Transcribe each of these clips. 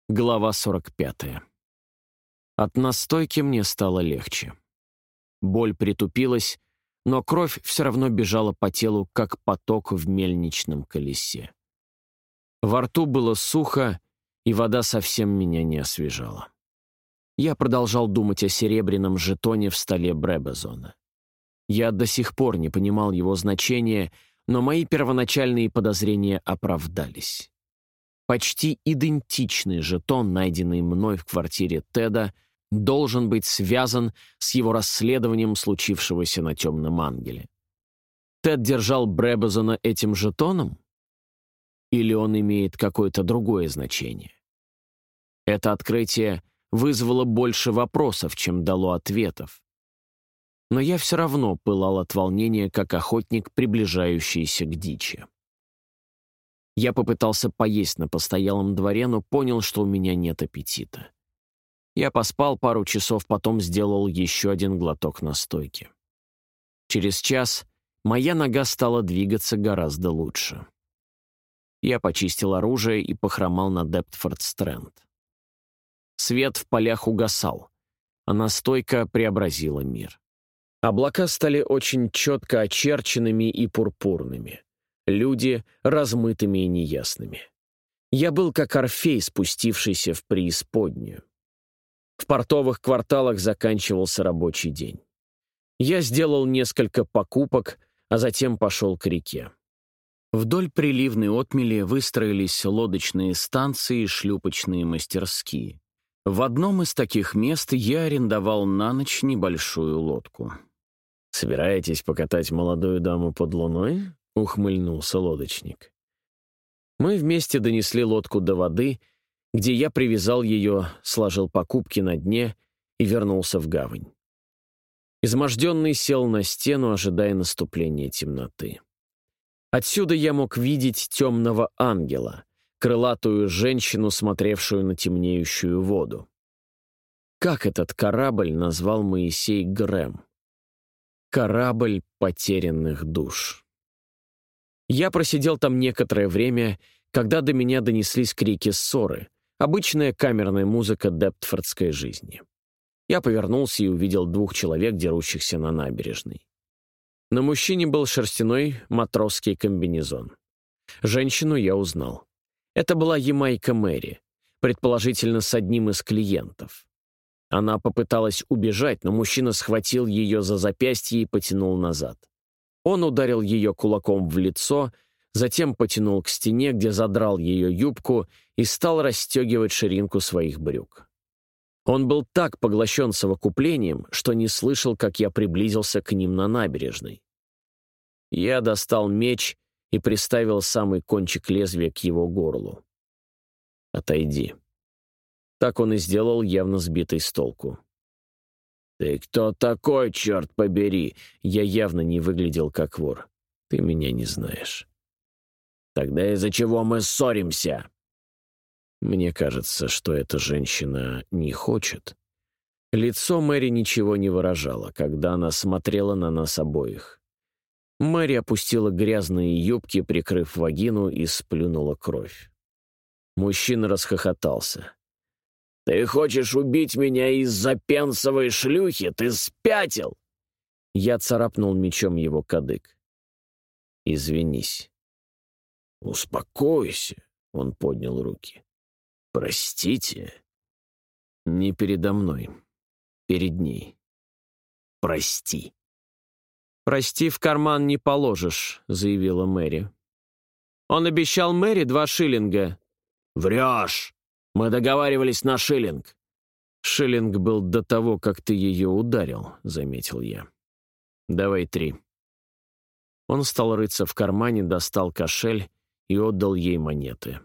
Глава 45. От настойки мне стало легче. Боль притупилась, но кровь все равно бежала по телу, как поток в мельничном колесе. Во рту было сухо, и вода совсем меня не освежала. Я продолжал думать о серебряном жетоне в столе Бребезона. Я до сих пор не понимал его значения, но мои первоначальные подозрения оправдались. Почти идентичный жетон, найденный мной в квартире Теда, должен быть связан с его расследованием случившегося на Темном Ангеле. Тед держал Бребезона этим жетоном? Или он имеет какое-то другое значение? Это открытие вызвало больше вопросов, чем дало ответов. Но я все равно пылал от волнения, как охотник, приближающийся к дичи. Я попытался поесть на постоялом дворе, но понял, что у меня нет аппетита. Я поспал пару часов, потом сделал еще один глоток настойки. Через час моя нога стала двигаться гораздо лучше. Я почистил оружие и похромал на Дептфорд-Стрэнд. Свет в полях угасал, а настойка преобразила мир. Облака стали очень четко очерченными и пурпурными. Люди размытыми и неясными. Я был как Орфей, спустившийся в преисподнюю. В портовых кварталах заканчивался рабочий день. Я сделал несколько покупок, а затем пошел к реке. Вдоль приливной отмели выстроились лодочные станции и шлюпочные мастерские. В одном из таких мест я арендовал на ночь небольшую лодку. «Собираетесь покатать молодую даму под луной?» — ухмыльнулся лодочник. Мы вместе донесли лодку до воды, где я привязал ее, сложил покупки на дне и вернулся в гавань. Изможденный сел на стену, ожидая наступления темноты. Отсюда я мог видеть темного ангела, крылатую женщину, смотревшую на темнеющую воду. Как этот корабль назвал Моисей Грэм? Корабль потерянных душ. Я просидел там некоторое время, когда до меня донеслись крики ссоры, обычная камерная музыка дептфордской жизни. Я повернулся и увидел двух человек, дерущихся на набережной. На мужчине был шерстяной матросский комбинезон. Женщину я узнал. Это была Ямайка Мэри, предположительно с одним из клиентов. Она попыталась убежать, но мужчина схватил ее за запястье и потянул назад. Он ударил ее кулаком в лицо, затем потянул к стене, где задрал ее юбку и стал расстегивать ширинку своих брюк. Он был так поглощен совокуплением, что не слышал, как я приблизился к ним на набережной. Я достал меч и приставил самый кончик лезвия к его горлу. «Отойди». Так он и сделал, явно сбитый с толку. «Ты кто такой, черт побери?» Я явно не выглядел как вор. «Ты меня не знаешь». «Тогда из-за чего мы ссоримся?» Мне кажется, что эта женщина не хочет. Лицо Мэри ничего не выражало, когда она смотрела на нас обоих. Мэри опустила грязные юбки, прикрыв вагину, и сплюнула кровь. Мужчина расхохотался. «Ты хочешь убить меня из-за пенсовой шлюхи? Ты спятил!» Я царапнул мечом его кадык. «Извинись». «Успокойся», — он поднял руки. «Простите». «Не передо мной. Перед ней. Прости». «Прости, в карман не положишь», — заявила Мэри. «Он обещал Мэри 2 шиллинга». «Врешь! Мы договаривались на шиллинг». «Шиллинг был до того, как ты ее ударил», — заметил я. «Давай 3». Он стал рыться в кармане, достал кошель и отдал ей монеты.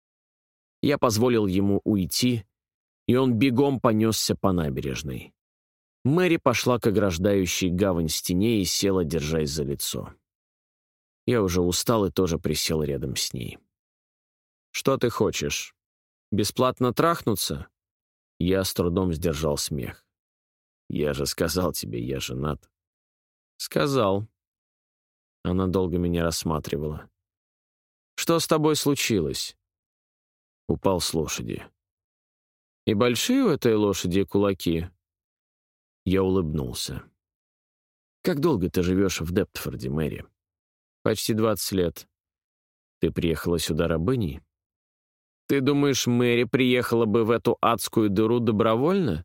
Я позволил ему уйти, и он бегом понесся по набережной. Мэри пошла к ограждающей гавань стене и села, держась за лицо. Я уже устал и тоже присел рядом с ней. «Что ты хочешь? Бесплатно трахнуться?» Я с трудом сдержал смех. «Я же сказал тебе, я женат». «Сказал». Она долго меня рассматривала. «Что с тобой случилось?» Упал с лошади. И большие у этой лошади кулаки?» Я улыбнулся. «Как долго ты живешь в Дептфорде, Мэри?» «Почти 20 лет. Ты приехала сюда рабыней?» «Ты думаешь, Мэри приехала бы в эту адскую дыру добровольно?»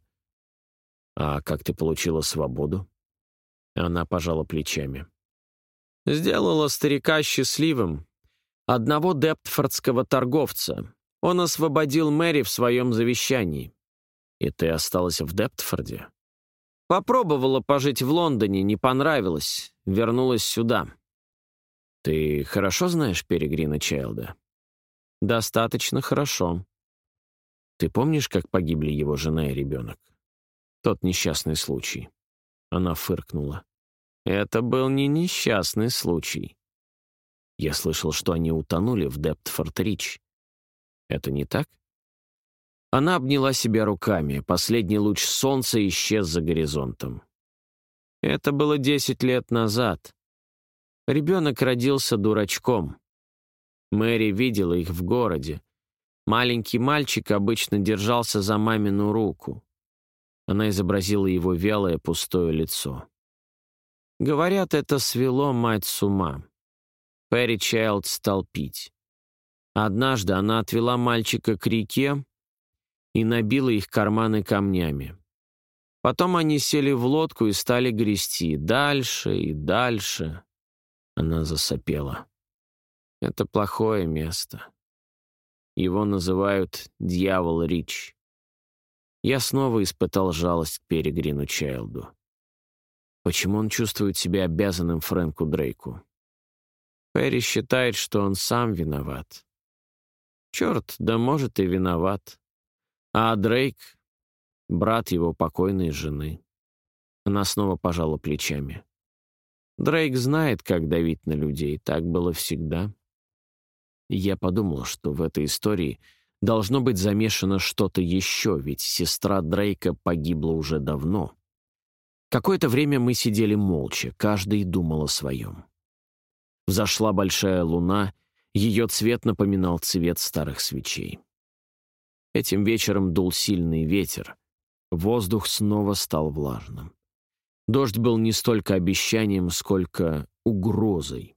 «А как ты получила свободу?» Она пожала плечами. «Сделала старика счастливым. Одного дептфордского торговца. Он освободил Мэри в своем завещании. И ты осталась в Дептфорде?» «Попробовала пожить в Лондоне, не понравилось. Вернулась сюда». «Ты хорошо знаешь Перегрина Чайлда?» «Достаточно хорошо». «Ты помнишь, как погибли его жена и ребенок? Тот несчастный случай». Она фыркнула. «Это был не несчастный случай. Я слышал, что они утонули в Дептфорд-Рич. Это не так?» Она обняла себя руками. Последний луч солнца исчез за горизонтом. «Это было 10 лет назад. Ребенок родился дурачком. Мэри видела их в городе. Маленький мальчик обычно держался за мамину руку. Она изобразила его вялое пустое лицо. Говорят, это свело мать с ума. Перри Чайлд стал пить. Однажды она отвела мальчика к реке и набила их карманы камнями. Потом они сели в лодку и стали грести дальше и дальше. Она засопела. Это плохое место. Его называют Дьявол-Рич. Я снова испытал жалость к Перегрину Чайлду. Почему он чувствует себя обязанным Фрэнку Дрейку? Перри считает, что он сам виноват. Черт, да может и виноват. А Дрейк — брат его покойной жены. Она снова пожала плечами. Дрейк знает, как давить на людей. Так было всегда. И я подумал, что в этой истории должно быть замешано что-то еще, ведь сестра Дрейка погибла уже давно. Какое-то время мы сидели молча, каждый думал о своем. Взошла большая луна, ее цвет напоминал цвет старых свечей. Этим вечером дул сильный ветер, воздух снова стал влажным. Дождь был не столько обещанием, сколько угрозой.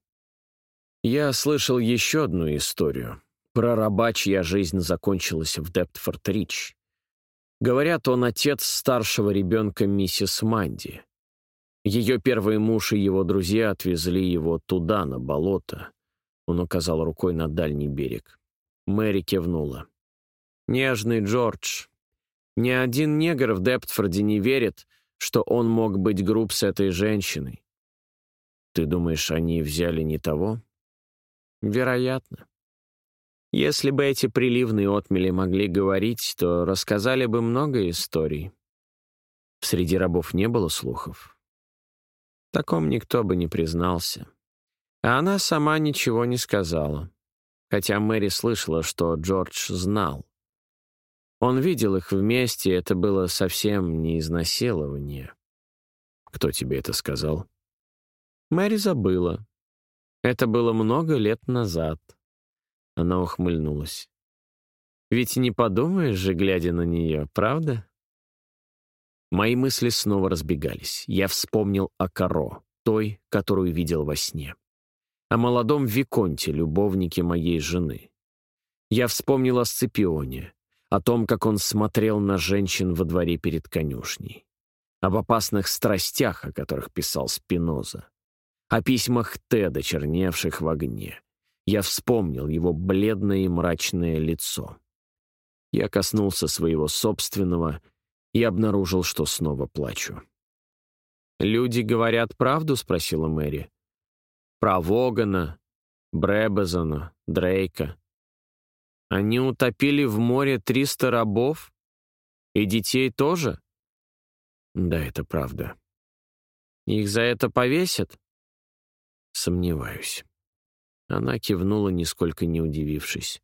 Я слышал еще одну историю про раба, чья жизнь закончилась в Дептфорд-Рич. Говорят, он отец старшего ребенка миссис Манди. Ее первый муж и его друзья отвезли его туда, на болото. Он указал рукой на дальний берег. Мэри кивнула. «Нежный Джордж. Ни один негр в Дептфорде не верит, что он мог быть груб с этой женщиной. Ты думаешь, они взяли не того?» «Вероятно. Если бы эти приливные отмели могли говорить, то рассказали бы много историй. Среди рабов не было слухов. В таком никто бы не признался. А она сама ничего не сказала. Хотя Мэри слышала, что Джордж знал. Он видел их вместе, и это было совсем не изнасилование. Кто тебе это сказал? Мэри забыла. Это было много лет назад. Она ухмыльнулась. Ведь не подумаешь же, глядя на нее, правда? Мои мысли снова разбегались. Я вспомнил о Каро, той, которую видел во сне. О молодом Виконте, любовнике моей жены. Я вспомнил о Сципионе, о том, как он смотрел на женщин во дворе перед конюшней. Об опасных страстях, о которых писал Спиноза. О письмах Теда, черневших в огне. Я вспомнил его бледное и мрачное лицо. Я коснулся своего собственного и обнаружил, что снова плачу. «Люди говорят правду?» — спросила Мэри. «Про Вогана, Бребезона, Дрейка. Они утопили в море 300 рабов? И детей тоже?» «Да, это правда». «Их за это повесят?» «Сомневаюсь». Она кивнула, нисколько не удивившись.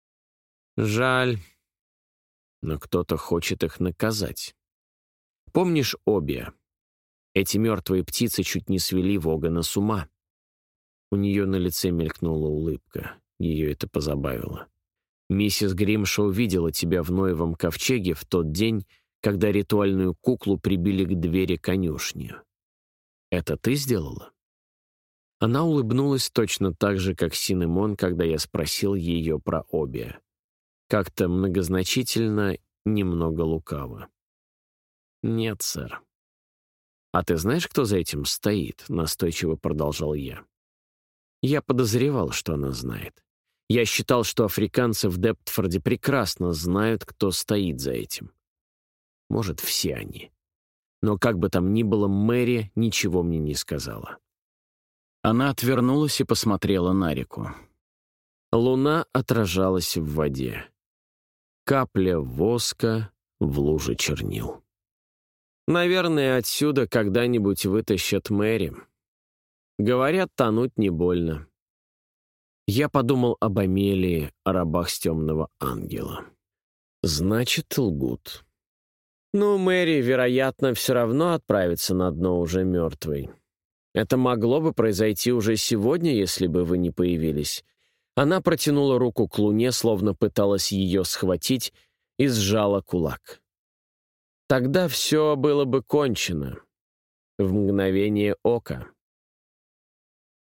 «Жаль, но кто-то хочет их наказать. Помнишь Обия? Эти мертвые птицы чуть не свели Вогана с ума». У нее на лице мелькнула улыбка. Ее это позабавило. Миссис Гримшоу видела тебя в Ноевом ковчеге в тот день, когда ритуальную куклу прибили к двери конюшни. Это ты сделала?» Она улыбнулась точно так же, как Синемон, когда я спросил ее про Оби. Как-то многозначительно, немного лукаво. «Нет, сэр». «А ты знаешь, кто за этим стоит?» — настойчиво продолжал я. Я подозревал, что она знает. Я считал, что африканцы в Дептфорде прекрасно знают, кто стоит за этим. Может, все они. Но как бы там ни было, Мэри ничего мне не сказала. Она отвернулась и посмотрела на реку. Луна отражалась в воде. Капля воска в луже чернил. «Наверное, отсюда когда-нибудь вытащат Мэри. Говорят, тонуть не больно». Я подумал об Амелии, о рабах с темного ангела. Значит, лгут. Ну, Мэри, вероятно, все равно отправится на дно уже мертвой. Это могло бы произойти уже сегодня, если бы вы не появились. Она протянула руку к луне, словно пыталась ее схватить, и сжала кулак. Тогда все было бы кончено. В мгновение ока.